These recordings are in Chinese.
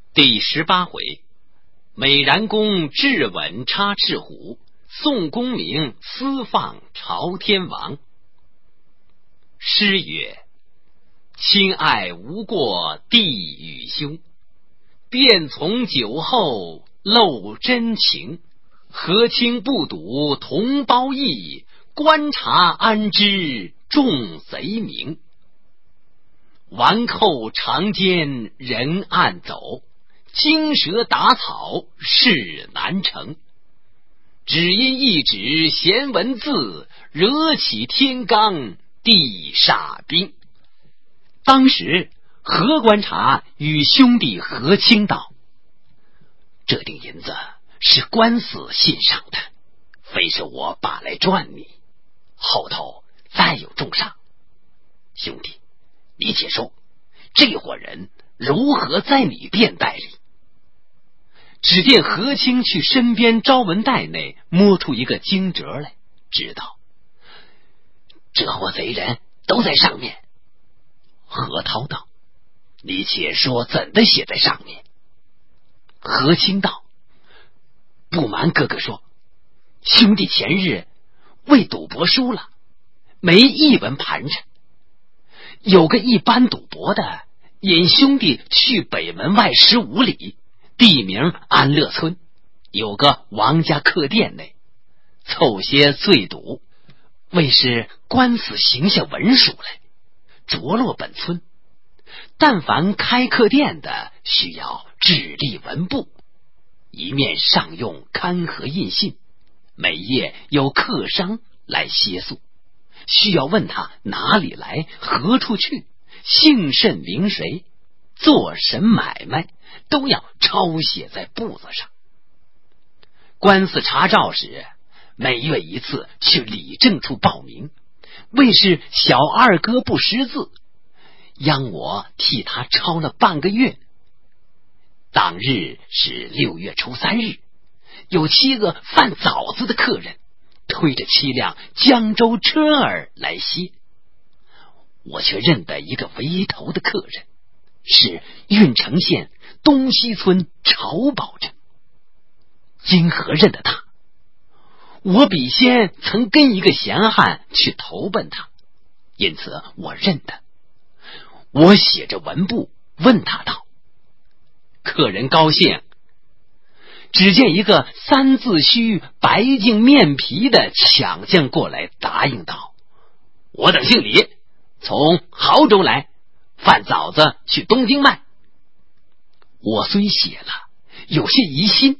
第18回，美髯公质稳插翅虎，宋公明私放朝天王。诗曰：亲爱无过弟与兄，便从酒后露真情。和亲不睹同胞义，观察安知众贼名。顽寇长奸人暗走，惊蛇打草事难成。只因一纸闲文字，惹起天罡地煞兵。当时何观察与兄弟和亲道：这锭银子是官司信上的，非是我把来赚你，后头再有重赏。兄弟，你且说，这伙人如何在你便袋里？只见何清去身边招文袋内摸出一个惊折来，知道这伙贼人都在上面。何涛道：你且说怎的写在上面？何清道：不瞒哥哥说，兄弟前日为赌博输了，没一文盘缠。有个一般赌博的，引兄弟去北门外15里，地名安乐村，有个王家客店内，凑些醉赌，为是官司行下文书来，着落本村。但凡开客店的，需要制立文簿，一面上用刊盒印信，每夜有客商来歇宿，需要问他哪里来，何处去，姓甚名谁，做什买卖，都要抄写在簿子上。官司查照时，每月一次去理政处报名，为是小二哥不识字，央我替他抄了半个月。当日是6月初3日，有7个贩枣子的客人推着7辆江州车儿来歇，我却认得一个围头的客人，是郓城县东西村曹保正。今何认得他？我比先曾跟一个闲汉去投奔他，因此我认得。我写着文簿问他道：客人高兴。只见一个3字须白净面皮的抢将过来答应道：我等姓李，从亳州来，贩枣子去东京卖。我虽写了，有些疑心。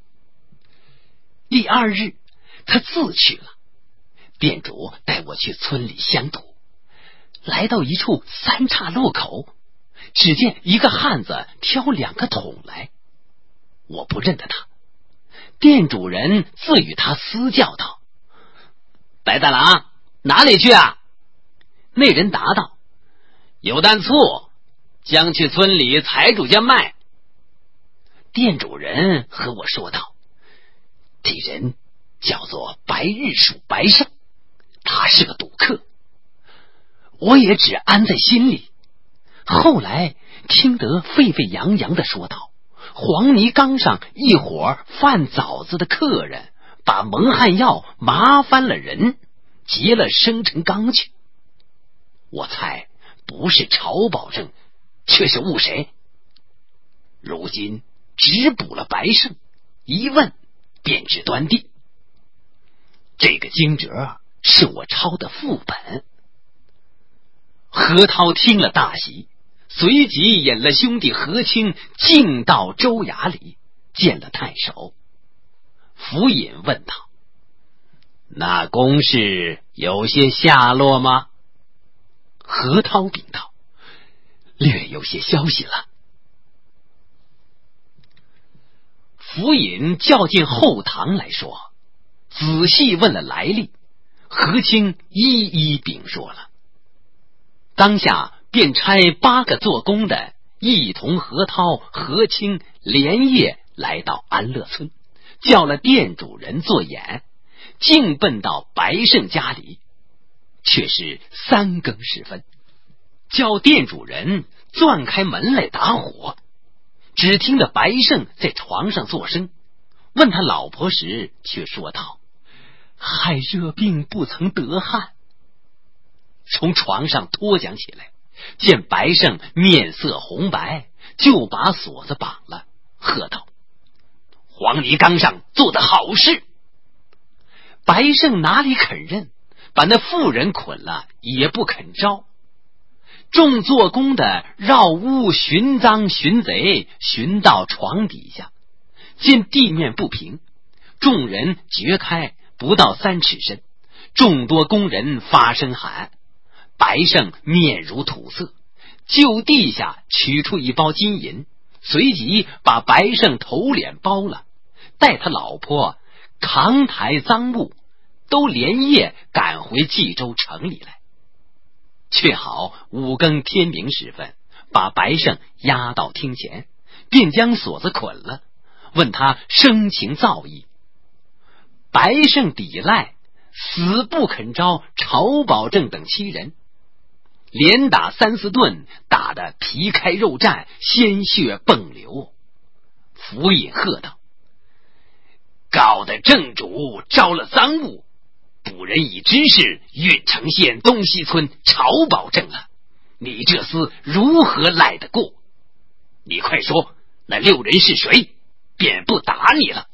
第2日他自去了，店主带我去村里相赌，来到一处3岔路口，只见一个汉子挑2个桶来，我不认得他。店主人自与他私教道：白大郎，哪里去啊？那人答道：有担醋，将去村里财主家卖。店主人和我说道：这人叫做白日鼠白胜，他是个赌客。我也只安在心里。后来听得沸沸扬扬的说道：黄泥缸上一伙贩枣子的客人把蒙汗药麻翻了人，劫了生辰缸去。我猜不是曹保正，却是误谁。如今只捕了白胜，一问便知端地。这个惊折是我抄的副本。何涛听了大喜，随即引了兄弟何清径到州衙里见了太守。府尹问道：那公事有些下落吗？何涛禀道：略有些消息了。府尹叫进后堂来说，仔细问了来历，何清一一禀说了。当下便差8个做工的一同何涛、何清连夜来到安乐村，叫了店主人做眼，径奔到白胜家里。却是3更时分，叫店主人钻开门来打火。 只听得白胜在床上作声，问他老婆时却说道：害热病不曾得汗。从床上脱将起来，见白胜面色红白，就把锁子绑了，喝道：黄泥缸上做的好事。白胜哪里肯认，把那妇人捆了也不肯招。众做工的绕屋寻赃寻贼，寻到床底下，见地面不平，众人掘开不到3尺深，众多工人发声喊。白胜面如土色，就地下取出一包金银，随即把白胜头脸包了，带他老婆扛抬赃物，都连夜赶回冀州城里来。却好5更天明时分，把白胜押到厅前，便将锁子捆了，问他生情造意。白胜抵赖，死不肯招晁保正等7人，连打3、4顿，打得皮开肉绽，鲜血迸流。府尹喝道：告的正主招了赃物，捕人已知是郓城县东西村晁保正了，你这厮如何赖得过？你快说那6人是谁，便不打你了。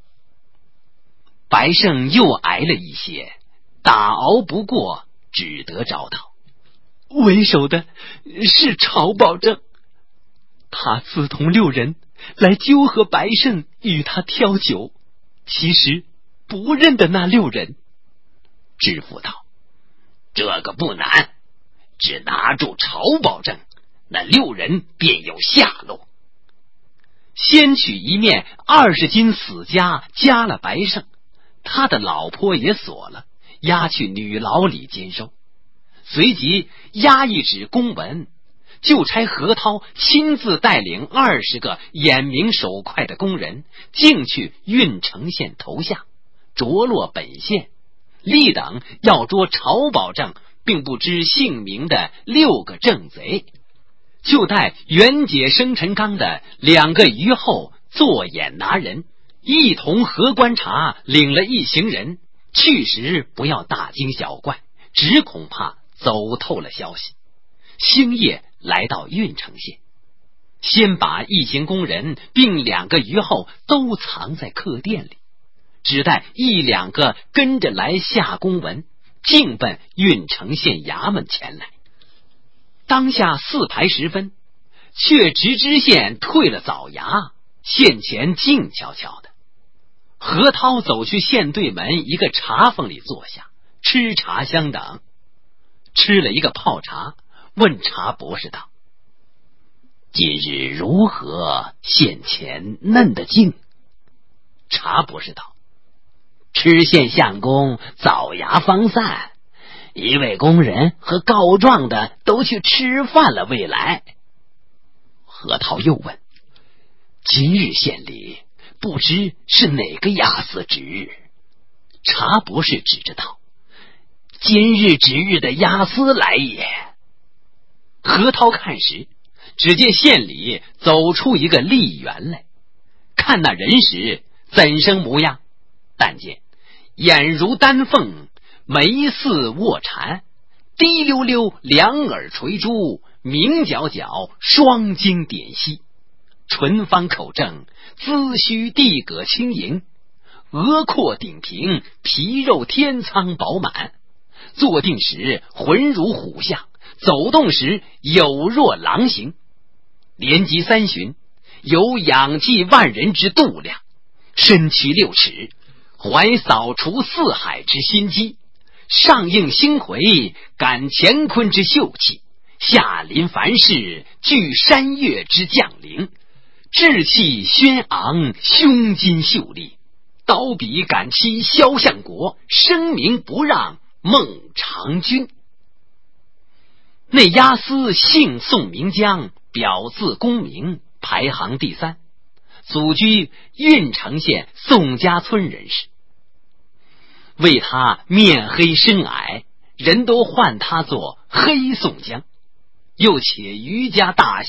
白胜又挨了一些，打熬不过，只得招道：为首的是晁保正，他自同6人来纠合白胜与他挑酒，其实不认得那6人。知府道：这个不难，只拿住晁保正，那6人便有下落。先取一面20斤死家加了白胜，他的老婆也锁了，押去女牢里监收。随即押一纸公文，就差何涛亲自带领20个眼明手快的工人，径去郓城县投下，着落本县，立等要捉晁保正并不知姓名的6个正贼，就带袁解生辰纲的2个虞候做眼拿人，一同核观察，领了一行人。去时不要大惊小怪，只恐怕走透了消息。星夜来到郓城县，先把一行工人并2个虞候都藏在客店里，只带1、2个跟着来下公文，径奔郓城县衙门前来。当下4排时分，却直知县退了早衙，县前静悄悄的。何涛走去县对门一个茶坊里坐下，吃茶相等。吃了一个泡茶，问茶博士道：今日如何县前嫩得静？茶博士道：知县相公早衙方散，一位工人和告状的都去吃饭了未来。何涛又问：今日县里不知是哪个押司值日？茶博士指着道：今日值日的押司来也。何涛看时，只见县里走出一个吏员来，看那人时怎生模样？但见眼如丹凤，眉似卧蚕，滴溜溜2耳垂珠，明角角双睛点细，唇方口正，姿须地葛轻盈，额阔顶平，皮肉天苍饱满。坐定时浑如虎象，走动时有若狼形。连击3旬，有养济万人之度量，身躯6尺，怀扫除4海之心机，上应星魁，感乾坤之秀气，下临凡事，具山岳之将灵，志气轩昂，胸襟秀丽，刀笔敢欺萧相国，声名不让孟尝君。那押司姓宋名江，表字公明，排行第3，祖居郓城县宋家村人士。为他面黑身矮，人都唤他做黑宋江，又且余家大校，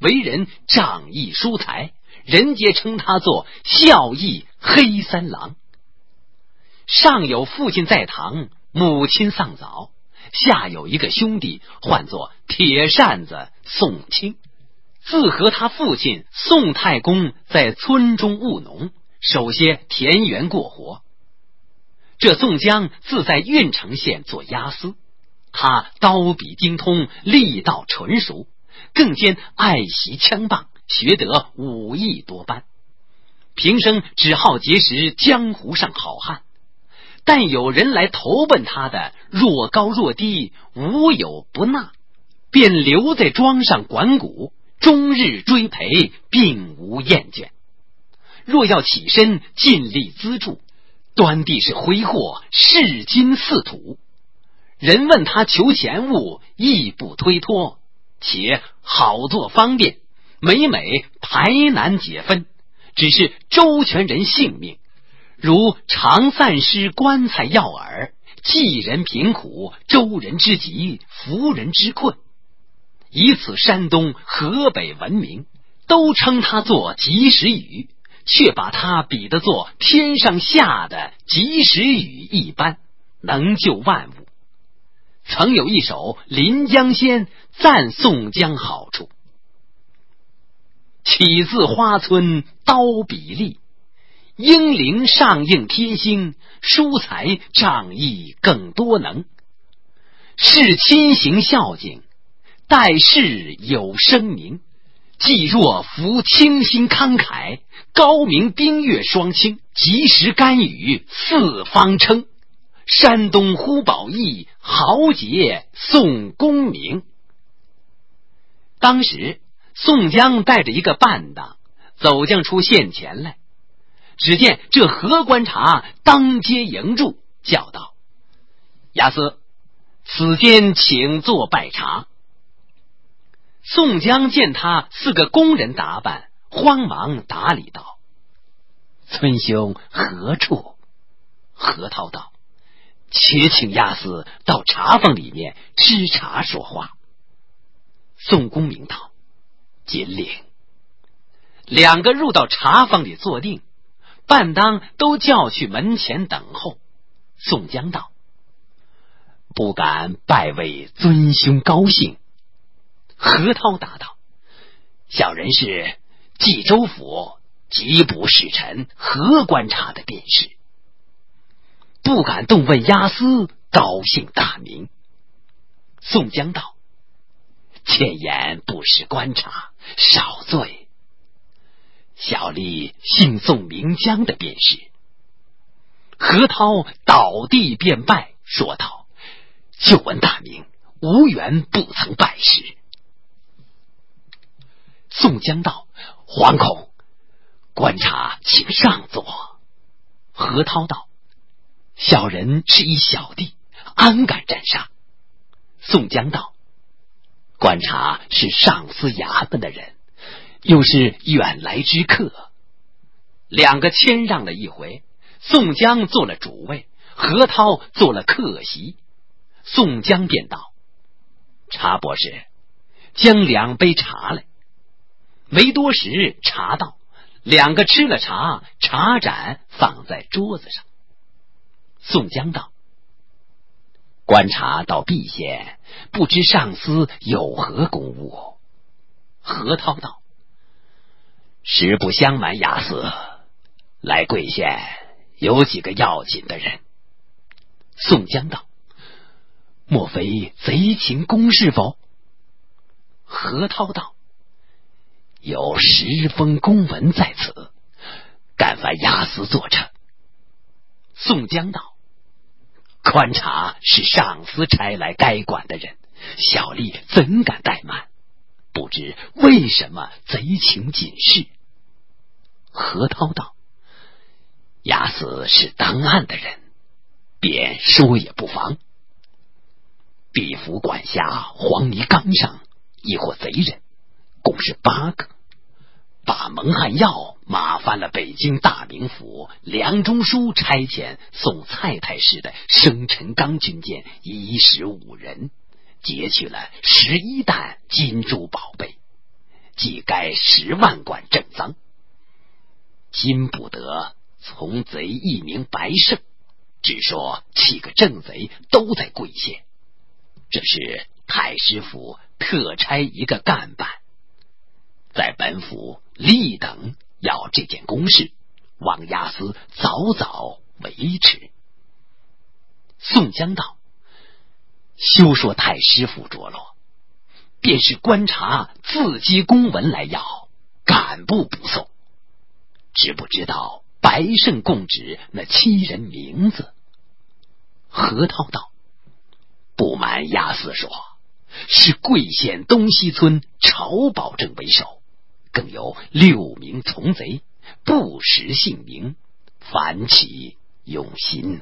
为人仗义疏财，人皆称他做孝义黑三郎。上有父亲在堂，母亲丧早，下有一个兄弟，唤作铁扇子宋清，自和他父亲宋太公在村中务农，守些田园过活。这宋江自在郓城县做押司，他刀笔精通，力道纯熟，更兼爱习枪棒，学得武艺多般，平生只好结识江湖上好汉，但有人来投奔他的若高若低，无有不纳，便留在庄上管谷，终日追陪，并无厌倦。若要起身尽力资助，端地是挥霍，市金四土。人问他求钱物，亦不推脱，且好做方便，每每排难解分，只是周全人性命，如常散失棺材要饵，济人贫苦，周人之急，扶人之困。以此山东河北闻名，都称他做及时雨，却把他比得作天上下的及时雨一般，能救万物。曾有一首《临江仙》赞宋江好处：起自花村刀笔利，英灵上应天星，疏财仗义更多能。是亲行孝敬，待世有声名。既若扶清心慷慨，高明冰月双清，及时甘雨四方称。山东呼保义，豪杰宋公明。当时宋江带着一个伴当走将出县前来，只见这何观察当街迎住，叫道：押司，此间请坐拜茶。宋江见他是个工人打扮，慌忙打礼道：村兄何处？何涛道：且请押司到茶坊里面吃茶说话。宋公明道：谨领。两个入到茶坊里坐定，伴当都叫去门前等候。宋江道：不敢拜为尊兄高兴。何涛答道：小人是冀州府缉捕使臣何观察的便是，不敢动问押司高姓大名。宋江道：前言不识观察，少罪。小吏姓宋名江的便是。何涛倒地便拜，说道：就闻大名，无缘不曾拜师。宋江道：惶恐，观察请上座。何涛道：小人是一小弟，安敢占上？宋江道：观察是上司衙门的人，又是远来之客。两个谦让了一回，宋江做了主位，何涛做了客席。宋江便道：茶博士，将2杯茶来。没多时，茶到，两个吃了茶，茶盏放在桌子上。宋江道：观察到毕县，不知上司有何公务？何涛道：实不相瞒押司，来贵县有几个要紧的人。宋江道：莫非贼情公事否？何涛道：有10封公文在此，敢烦押司作证。宋江道：观察是上司差来该管的人，小吏怎敢怠慢？不知为什么贼情紧事？何涛道：押司是当案的人，便说也不妨。毕府管辖黄泥冈上一伙贼人，共是8个，把蒙汗药马翻了北京大名府梁中书差遣送蔡太师的生辰纲军舰15人，劫去了11担金珠宝贝， 即该10万贯正赃，今不得从贼一名白胜，只说7个正贼都在贵县，这是太师府特差一个干办，在本府立等要这件公事，望押司早早维持。宋江道：休说太师府着落，便是观察自己公文来要，敢不送？知不知道白胜供旨那7人名字？何涛道：不瞒押司说，是贵县东西村曹保正为首，更有6名从贼，不识姓名，反起用心。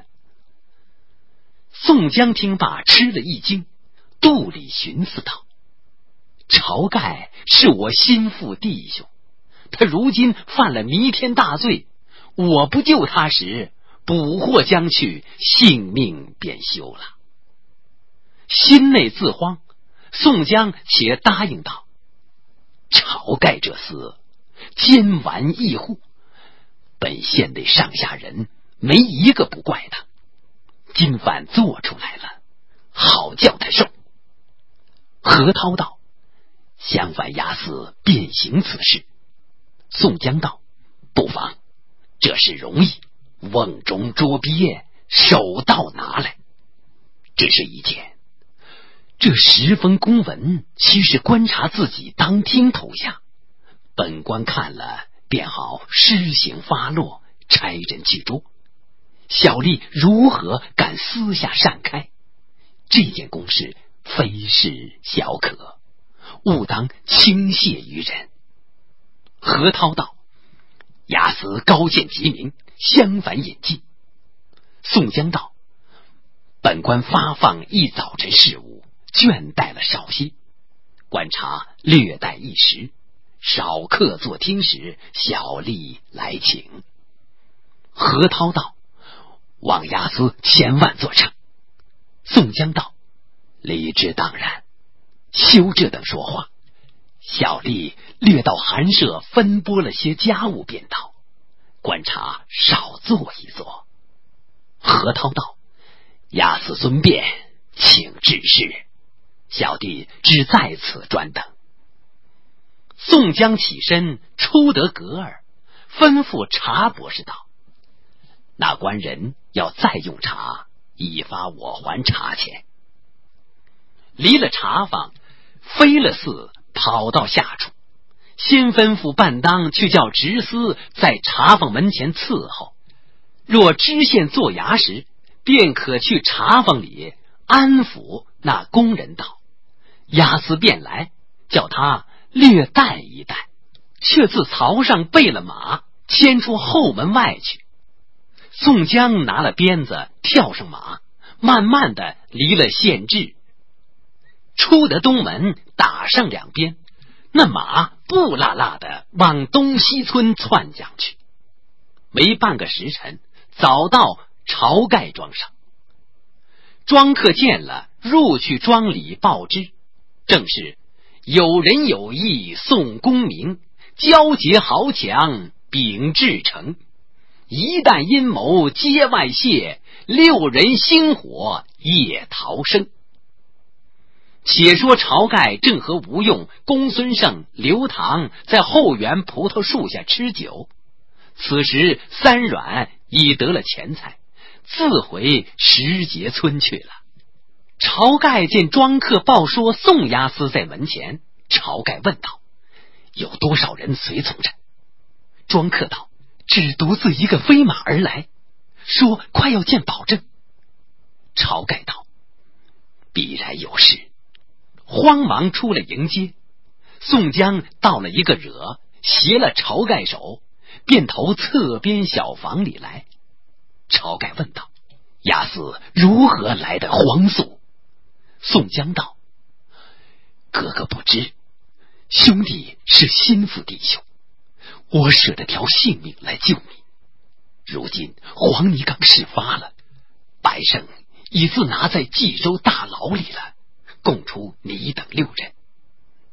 宋江听罢吃了一惊，肚里寻思道：晁盖是我心腹弟兄，他如今犯了弥天大罪，我不救他时，捕获将去，性命便休了。心内自慌，宋江且答应道：晁盖这厮奸顽易护，本县内上下人没一个不怪他，今番做出来了，好叫他受。何涛道：相反押司便行此事。宋江道：不妨，这事容易，瓮中捉鳖，手到拿来。只是一件，这10封公文其是观察自己当庭投下，本官看了便好施行发落，差人去捉，小吏如何敢私下擅开？这件公事非是小可，勿当轻泄于人。何涛道：押司高见吉明，相反引进。宋江道：本官发放一早晨事务，倦怠了少些，观察略待一时，少客坐听时，小吏来请。何涛道：望押司千万作成。宋江道：理之当然，休这等说话，小吏略到寒舍分拨了些家务便到，观察少做一做。何涛道：押司孙便，请指示，小弟只在此专等。宋江起身出得阁儿，吩咐茶博士道：那官人要再用茶，以发我还茶钱。离了茶坊，飞了寺，跑到下处，先吩咐伴当去叫执司在茶坊门前伺候，若知县做衙时，便可去茶坊里安抚那工人道。押司便来，叫他略带一带，却自槽上备了马，牵出后门外去。宋江拿了鞭子，跳上马，慢慢的离了县治，出得东门，打上2鞭，那马不拉拉的往东西村窜将去。没半个时辰，早到晁盖庄上。庄客见了，入去庄里报知，正是有人有意送功名，交结豪强秉至诚，一旦阴谋皆外泄，6人星火夜逃生。且说晁盖正和吴用、公孙胜、刘唐在后园葡萄树下吃酒，此时3阮已得了钱财，自回石碣村去了。晁盖见庄客报说宋押司在门前，晁盖问道：有多少人随从着？庄客道：只独自一个飞马而来，说快要见保证。晁盖道：必然有事。慌忙出了迎接。宋江到了一个惹，携了晁盖手，便投侧边小房里来。晁盖问道：押司如何来的黄速？宋江道：哥哥不知，兄弟是心腹弟兄，我舍得条性命来救你。如今黄泥岗事发了，白胜已自拿在冀州大牢里了，供出你等6人。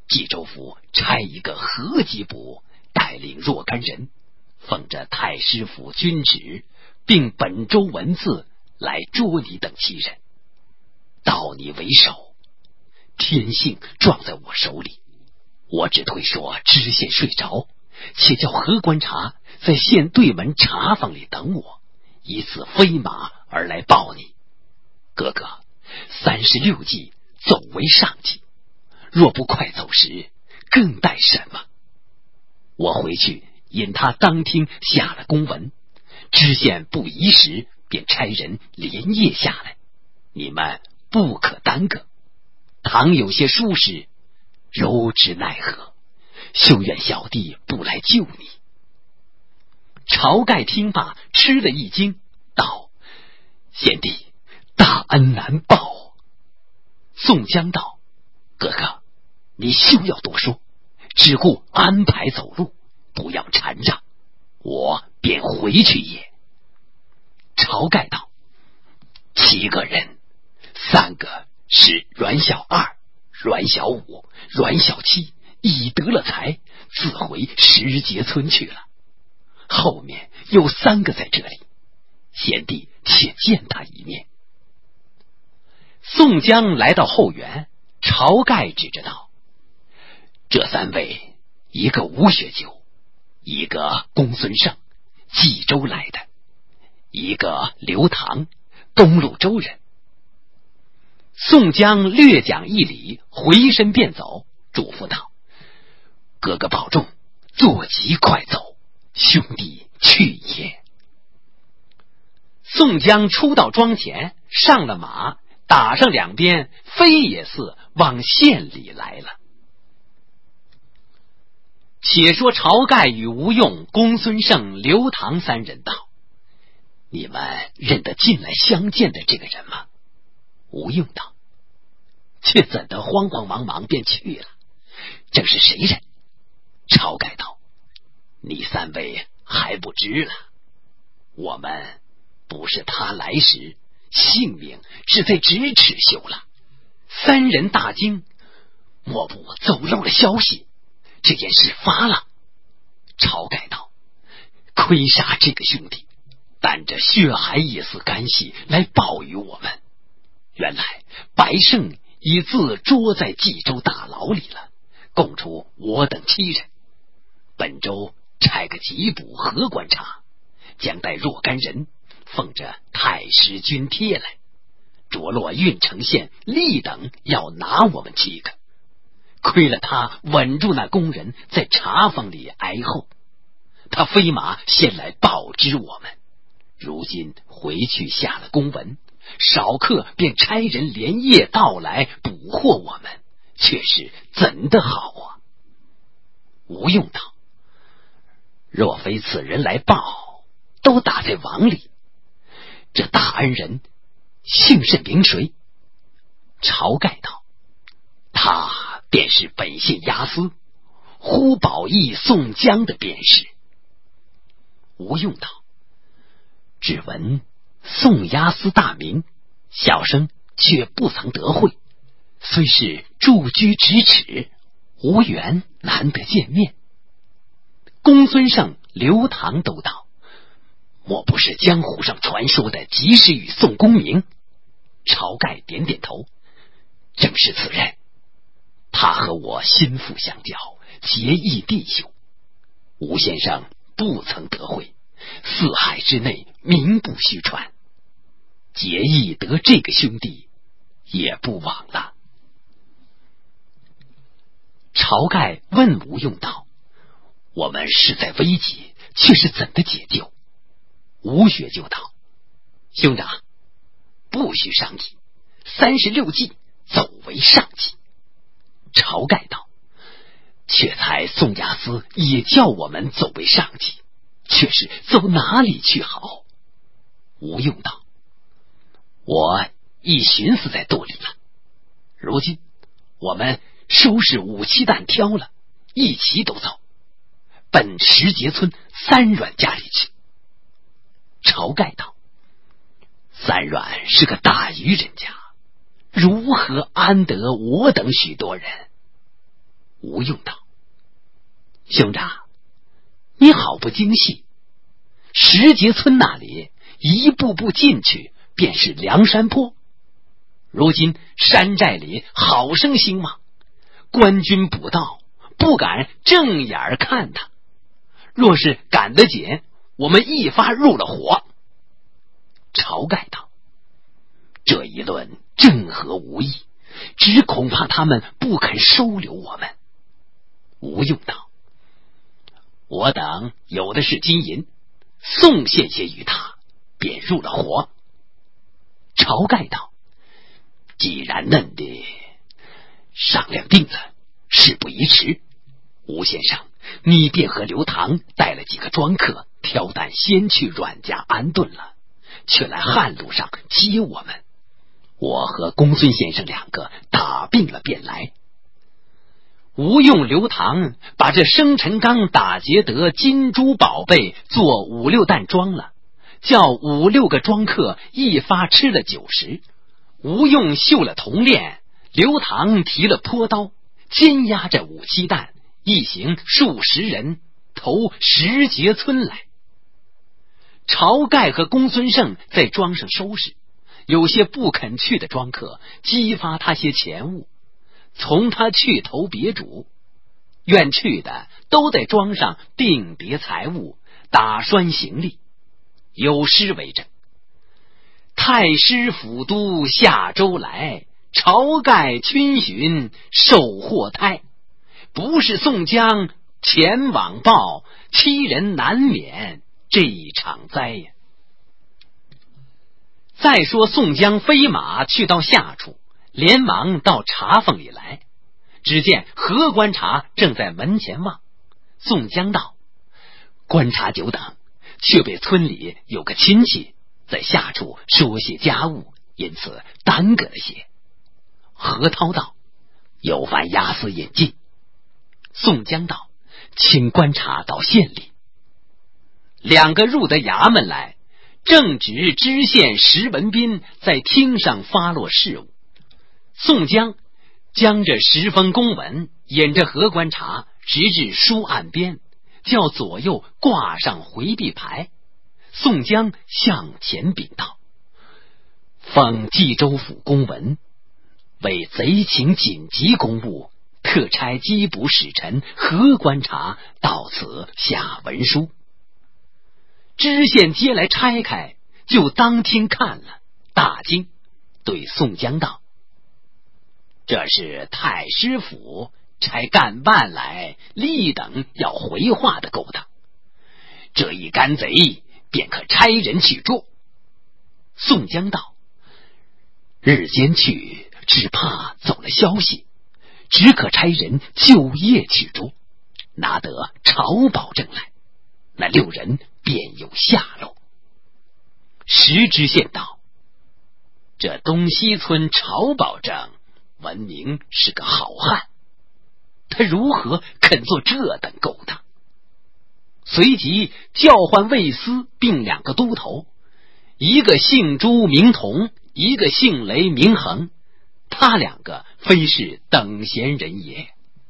冀州府差一个何吉部带领若干人，奉着太师府军旨，并本州文字来捉你等7人，盗你为首。天性撞在我手里，我只推说知县睡着，且叫何观察在县对门茶坊里等我，以此飞马而来报你。哥哥，36计走为上计，若不快走时，更待什么？我回去引他当厅下了公文，知县不疑时，便差人连夜下来，你们不可耽搁。倘有些疏失，柔之奈何，休怨小弟不来救你。晁盖听罢，吃了一惊，道：贤弟，大恩难报。宋江道：哥哥，你休要多说，只顾安排走路，不要缠让，我便回去也。晁盖道：7个人，3个是阮小二、阮小五、阮小七，已得了财，自回石碣村去了。后面有3个在这里，贤弟且见他一面。宋江来到后园，晁盖指着道：这3位，一个吴学究，一个公孙胜，冀州来的，一个刘唐，东路州人。宋江略讲一礼，回身便走，嘱咐道：哥哥保重，坐骑快走，兄弟去也。宋江出到庄前，上了马，打上2鞭，飞也似往县里来了。且说晁盖与吴用、公孙胜、刘唐3人道：你们认得进来相见的这个人吗？吴用道：却怎的慌慌忙忙便去了？正是谁人？晁盖道：你3位还不知了，我们不是他来时，性命是在咫尺休了。3人大惊，莫不走漏了消息？这件事发了。晁盖道：亏杀这个兄弟，担着血海一丝干系来报于我们。原来白胜已自捉在冀州大牢里了，供出我等7人。本州差个缉捕何观察，将带若干人，奉着太师军帖来，着落郓城县立等要拿我们7个。亏了他稳住那工人在茶坊里挨后，他飞马先来报知我们，如今回去下了公文，少客便差人连夜到来捕获我们，却是怎的好啊？吴用道：若非此人来报，都打在网里。这大恩人姓甚名谁？晁盖道：他便是本县押司呼保义宋江的便是。吴用道：只闻宋押司大名，小生却不曾得会，虽是驻居咫尺，无缘难得见面。公孙胜、刘唐都道：莫不是江湖上传说的及时雨宋公明？晁盖点点头：正是此人，他和我心腹相交，结义弟兄，吴先生不曾得会，4海之内名不虚传，结义得这个兄弟也不枉了。晁盖问吴用道：我们势在危急，却是怎的解救？吴学究道：兄长，不许商议，36计走为上计。晁盖道：却才宋押司也叫我们走为上计，却是走哪里去好？吴用道：我已寻思在肚里了，如今我们收拾武器弹挑了，一起都走，奔石碣村3阮家里去。晁盖道：3阮是个大渔人家，如何安得我等许多人？ 吴用道：兄长，你好不精细，石碣村那里一步步进去便是梁山坡，如今山寨里好生兴旺，官军捕盗不敢正眼看他，若是赶得紧，我们一发入了伙。晁盖道：这一论正合无益，只恐怕他们不肯收留我们。吴用道：我等有的是金银，送献些与他，便入了伙。晁盖道：既然嫩的，商量定了，事不宜迟。吴先生，你便和刘唐带了几个庄客，挑担先去阮家安顿了，却来汉路上接我们。我和公孙先生两个打病了便来。吴用、刘唐把这生辰纲打劫得金珠宝贝做5、6担装了，叫5、6个庄客一发吃了酒食。吴用绣了铜链，刘唐提了坡刀，监押着5、7担，一行数十人投石碣村来。晁盖和公孙胜在庄上收拾，有些不肯去的庄客激发他些钱物，从他去投别主，愿去的都在庄上定别财物，打栓行李。有诗为证：太师府都下周来，晁盖群巡受祸胎。不是宋江前往报，欺人难免这场灾呀。再说宋江飞马去到下处，连忙到茶坊里来，只见何观察正在门前望。宋江道：观察久等，却被村里有个亲戚在下处说些家务，因此耽搁了些。何涛道：有番押司引进。宋江道：请观察到县里。两个入得衙门来，正值知县石文斌在厅上发落事务。宋江将这10封公文引着何观察直至书案边，叫左右挂上回避牌。宋江向前禀道：奉冀州府公文，为贼情紧急公务，特差缉捕使臣何观察到此下文书。知县接来拆开，就当厅看了，大惊，对宋江道：这是太师府差干办来，立等要回话的勾当，这一干贼便可差人去捉。宋江道：日间去，只怕走了消息，只可差人就夜去捉，拿得晁保证来，那6人便有下落。石知县道：这东西村晁保正闻名是个好汉，他如何肯做这等勾当？随即叫唤卫司并2个都头，一个姓朱名同，一个姓雷名恒，他2个非是等闲人也。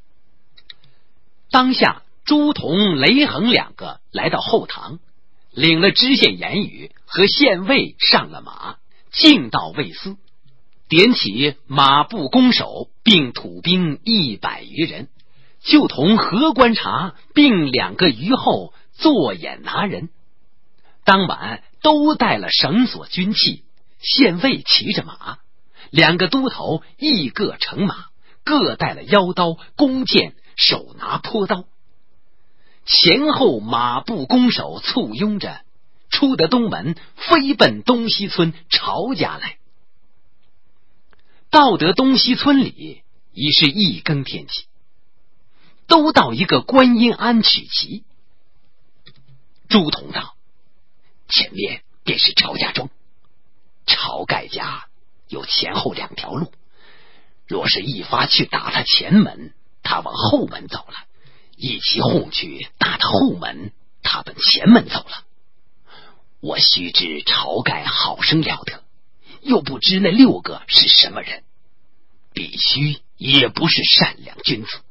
当下朱同、雷恒2个来到后堂，领了知县言语，和县尉上了马，径到卫司，点起马步弓手并土兵100余人，就同何观察并2个余后坐眼拿人。当晚都带了绳索军器，县尉骑着马，2个都头一个乘马，各带了腰刀、弓箭，手拿坡刀。前后马步弓手簇拥着，出得东门，飞奔东西村晁家来。到得东西村里，已是1更天气，都到一个观音庵取旗。朱同道：前面便是晁家庄，晁盖家有前后2条路，若是一发去打他前门，他往后门走了，一起哄去打他后门，他奔前门走了。我须知晁盖好生了得，又不知那6个是什么人，必须也不是善良君子，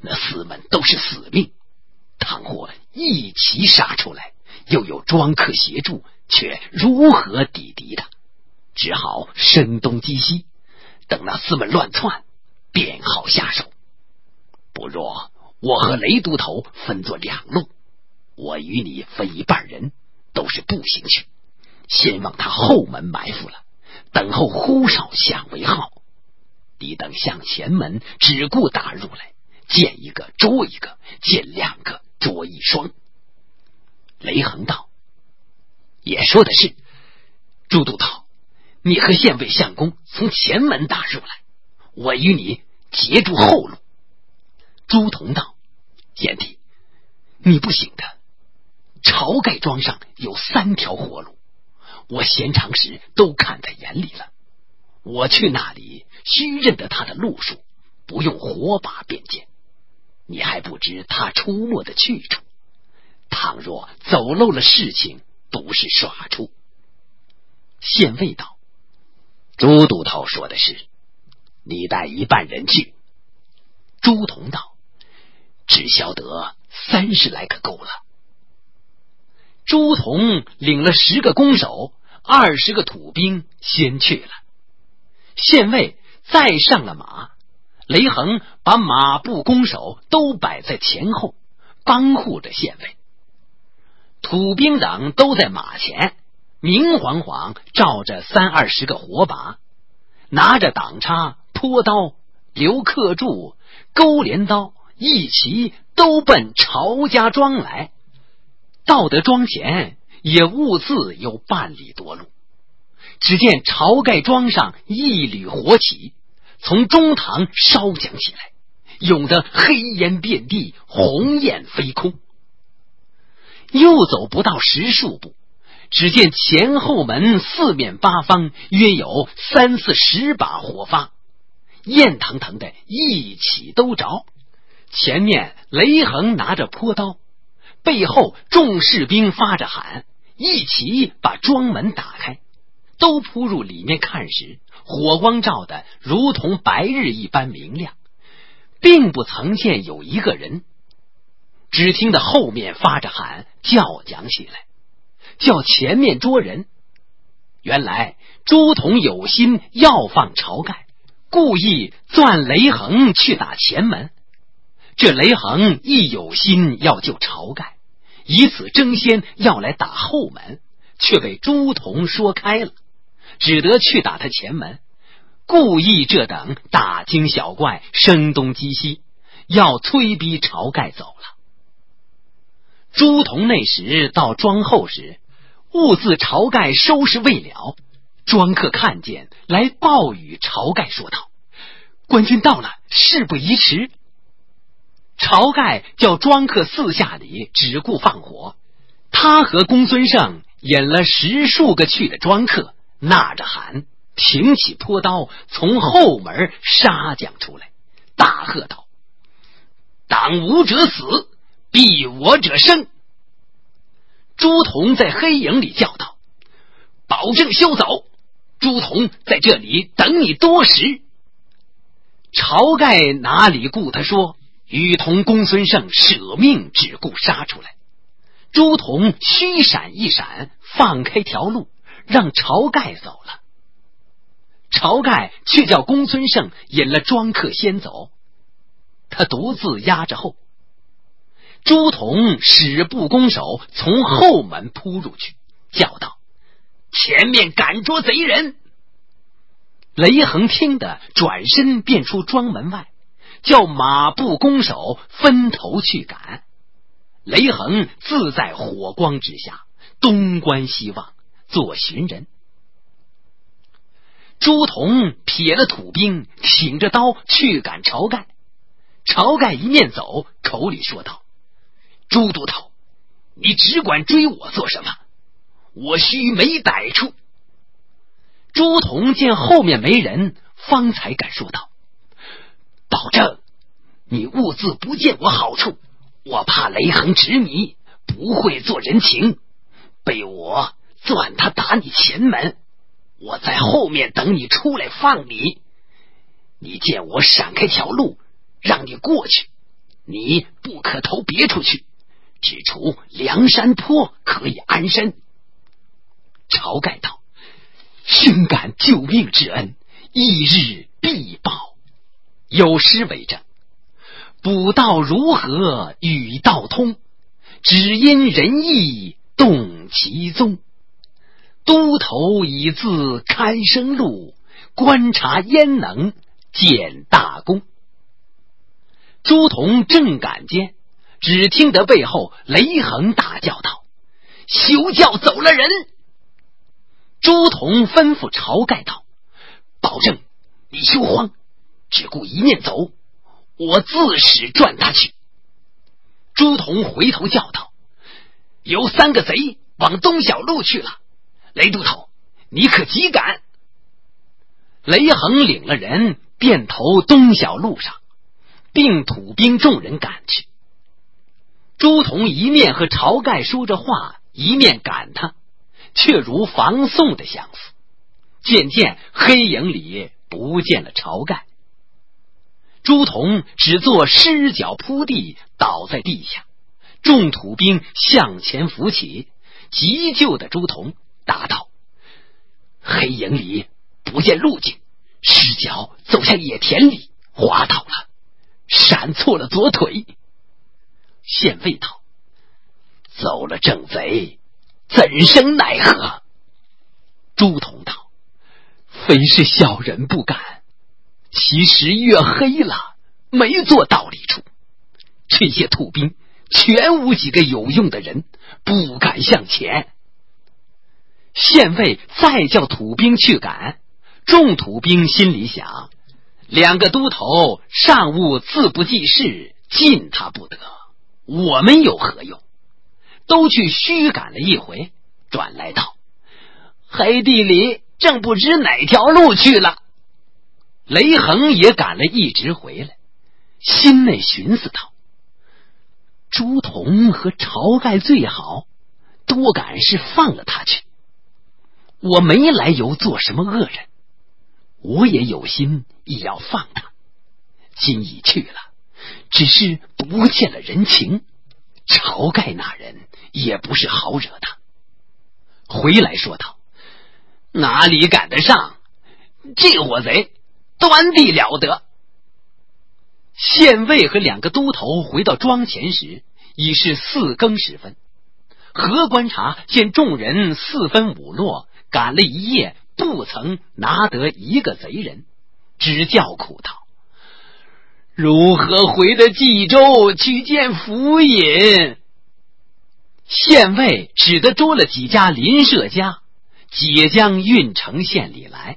那四门都是死命，倘或一齐杀出来，又有庄客协助，却如何抵敌的？只好声东击西，等那四门乱窜，便好下手。不若我和雷都头分作两路，我与你分一半人，都是步行去，先往他后门埋伏了，等候呼哨响为号。你等向前门只顾打入来，见一个捉一个，见两个捉一双。雷横道：也说的是，朱都头，你和县尉相公从前门打入来，我与你截住后路。朱同道：贤弟，你不醒的，晁盖庄上有3条活路，我闲常时都看在眼里了。我去那里须认得他的路数，不用火把便见。你还不知他出没的去处，倘若走漏了事情，不是耍出。县尉道：朱都头说的是，你带一半人去。朱同道：只晓得30来个够了。朱同领了10个弓手，20个土兵，先去了。县尉再上了马，雷横把马步弓手都摆在前后，帮护着县尉。土兵等都在马前，明晃晃照着30-20个火把，拿着挡叉、坡刀、刘克柱、钩镰刀，一齐都奔晁家庄来。到得庄前，也兀自有半里多路。只见晁盖庄上一缕火起，从中堂烧将起来，涌得黑烟遍地，红焰飞空。又走不到10数步，只见前后门4面8方约有30-40把火发，焰腾腾的一起都着。前面雷横拿着坡刀，背后众士兵发着喊，一起把庄门打开，都扑入里面看时，火光照得如同白日一般明亮，并不曾见有一个人。只听得后面发着喊，叫讲起来，叫前面捉人。原来朱仝有心要放晁盖，故意钻雷横去打前门。这雷横亦有心要救晁盖，以此争先要来打后门，却被朱仝说开了，只得去打他前门。故意这等大惊小怪，声东击西，要催逼晁盖走了。朱仝那时到庄后时，兀自晁盖收拾未了，庄客看见，来报与晁盖说道：官军到了，事不宜迟。晁盖叫庄客四下里只顾放火，他和公孙胜引了10数个去的庄客，呐着喊，挺起坡刀，从后门杀将出来，大喝道：挡吾者死，避我者生。朱仝在黑影里叫道：保证休走，朱仝在这里等你多时。晁盖哪里顾他说，与同公孙胜舍命只顾杀出来。朱仝虚闪一闪，放开条路，让晁盖走了。晁盖却叫公孙胜引了庄客先走，他独自压着后。朱仝使步弓手从后门扑入去，叫道：前面赶捉贼人。雷横听得，转身便出庄门外，叫马步弓手分头去赶。雷横自在火光之下，东观西望，做寻人。朱仝撇了土兵，挺着刀去赶晁盖。晁盖一面走，口里说道：朱都头，你只管追我做什么？我须没歹处。朱仝见后面没人，方才敢说道：保证你兀自不见我好处，我怕雷横执迷，不会做人情，被我钻他打你前门，我在后面等你出来放你。你见我闪开条路，让你过去， 你不可投别处去，只除梁山坡可以安身。晁盖道：兄感救命之恩，一日必报。有诗为证：补道如何与道通，只因仁义动其宗。都头以自看生路，观察焉能见大功。朱仝正赶间，只听得背后雷横大叫道：休教走了人！朱仝吩咐晁盖道：保证你休慌，只顾一面走，我自使转他去。朱仝回头叫道：有3个贼往东小路去了，雷都头，你可急赶。雷横领了人，便投东小路上，并土兵众人赶去。朱仝一面和晁盖说着话，一面赶他，却如防送的相似。渐渐黑影里不见了晁盖，朱仝只做尸脚铺地，倒在地下。众土兵向前扶起，急救的朱仝答道：黑影里不见路径，尸脚走向野田里，滑倒了，闪错了左腿。县尉道：走了正贼，怎生奈何？朱仝道：非是小人不敢，其实月黑了，没做道理处，这些土兵全无几个有用的人，不敢向前。县尉再叫土兵去赶，众土兵心里想，2个都头尚务自不济事，禁他不得，我们有何用？都去虚赶了一回，转来道：黑地里正不知哪条路去了。雷横也赶了一直回来，心内寻思道：朱仝和晁盖最好，多赶是放了他去。我没来由做什么恶人，我也有心意要放他，今已去了，只是不见了人情，晁盖那人也不是好惹的。回来说道：哪里赶得上，这伙贼端地了得。县尉和2个都头回到庄前时，已是4更时分。何观察见众人4分5落，赶了一夜，不曾拿得一个贼人，只叫苦道：如何回得冀州去见府尹？县尉只得捉了几家邻舍家，解将运城县里来。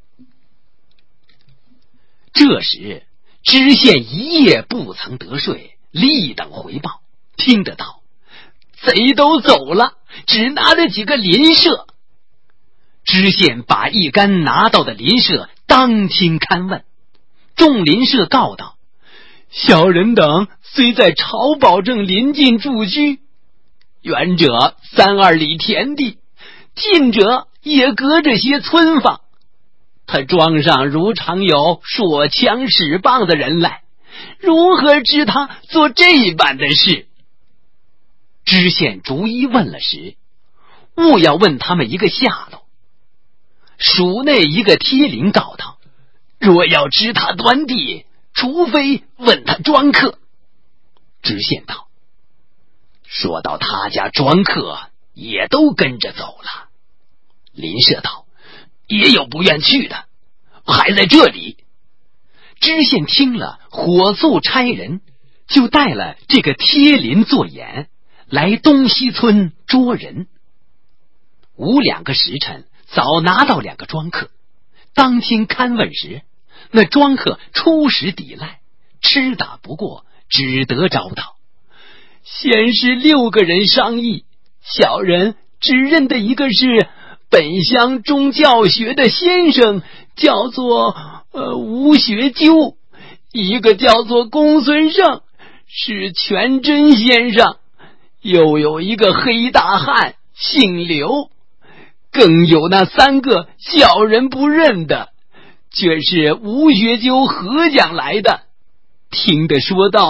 这时知县一夜不曾得睡，立等回报，听得到贼都走了，只拿了几个邻舍。知县把一干拿到的邻舍当庭勘问，众邻舍告道：小人等虽在晁保正临近住居，远者3-2里田地，近者也隔着些村坊。他庄上如常有槊枪使棒的人来，如何知他做这般的事？知县逐一问了时，务要问他们一个下落。署内一个贴邻告道：若要知他端地，除非问他庄客。知县道：说到他家庄客也都跟着走了。邻舍道：也有不愿去的，还在这里。知县听了，火速差人，就带了这个贴邻做眼，来东西村捉人。5、2个时辰，早拿到2个庄客。当天勘问时，那庄客初时抵赖，吃打不过，只得招道：先是6个人商议，小人只认得一个是本乡中教学的先生，叫做吴学究；一个叫做公孙胜，是全真先生；又有一个黑大汉，姓刘；更有那3个小人不认的，却是吴学究合讲来的。听得说道：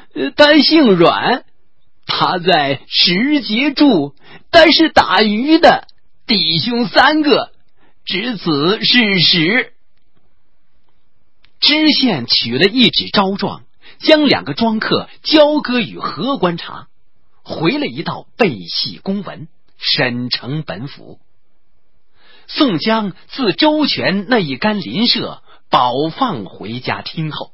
但姓阮，他在石碣住，但是打鱼的，弟兄3个，只此事实。知县取了一纸招状，将2个庄客交割与何观察，回了一道背系公文，申呈本府。宋江自周全那一干邻舍保放回家听候。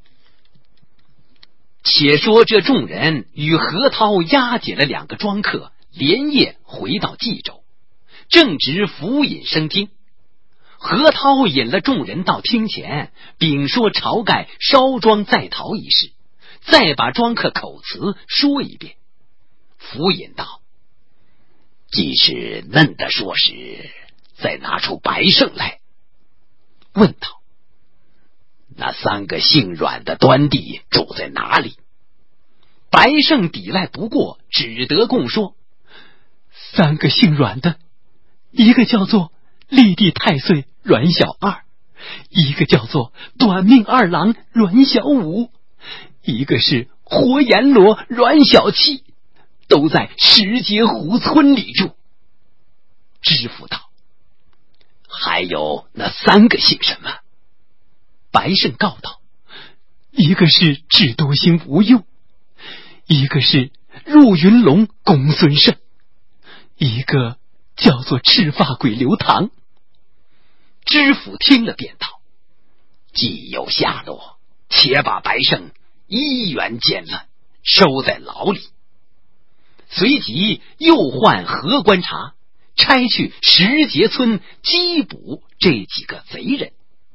且说这众人与何涛押解了2个庄客，连夜回到冀州，正值府尹升听。何涛引了众人到厅前，禀说晁盖烧庄在逃一事，再把庄客口词说一遍。府尹道：既是嫩的说时，再拿出白胜来。问道：那3个姓阮的端地住在哪里？白胜抵赖不过，只得供说：3个姓阮的，一个叫做立地太岁阮小二，一个叫做短命二郎阮小五，一个是活阎罗阮小七，都在石碣湖村里住。知府道：还有那3个姓什么？白胜告道：一个是智多星吴用，一个是入云龙公孙胜，一个叫做赤发鬼刘唐。知府听了便道：既有下落，且把白胜一元见了，收在牢里。随即又唤何观察，差去石碣村缉捕这几个贼人。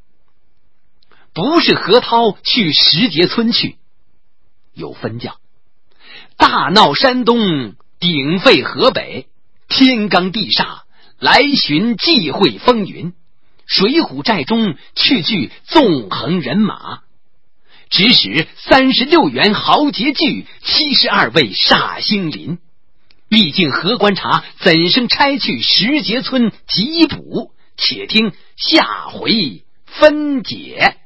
不是何涛去石碣村去，有分教：大闹山东，鼎沸河北，天罡地煞，来寻忌讳风云，水浒寨中去聚纵横人马，指使36员豪杰聚，72位煞星临。毕竟何观察怎生差去石碣村缉捕？且听下回分解。